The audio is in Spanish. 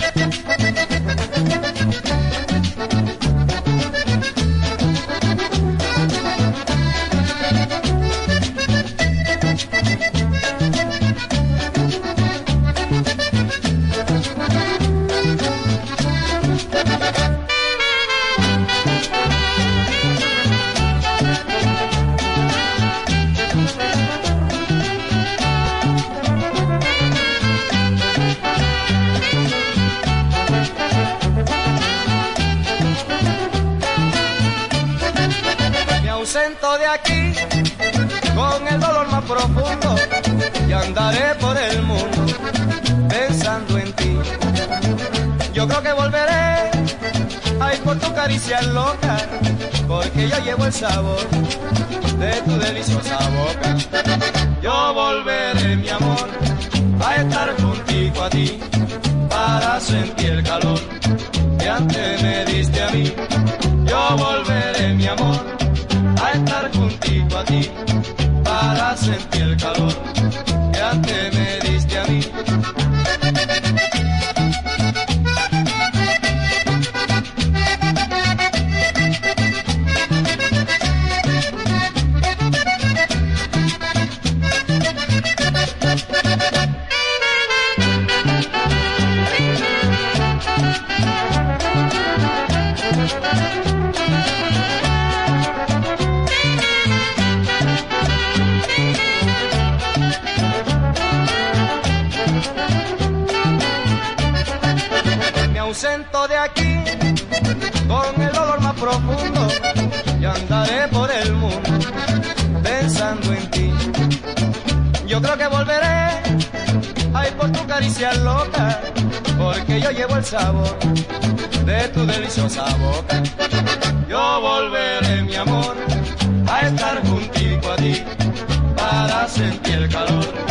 ausento de aquí con el dolor más profundo y andaré por el mundo pensando en ti. Yo creo que volveré a ir por tu caricia loca, porque yo llevo el sabor de tu deliciosa boca. Yo volveré, mi amor, a estar contigo a ti, para sentir el calor que antes me diste a mí. Yo volveré, mi amor, a estar contigo a ti, para sentir el calor que antes me diste a mí. Ausento de aquí con el dolor más profundo y andaré por el mundo pensando en ti. Yo creo que volveré a ir por tu caricia loca, porque yo llevo el sabor de tu deliciosa boca. Yo volveré, mi amor, a estar contigo a ti, para sentir el calor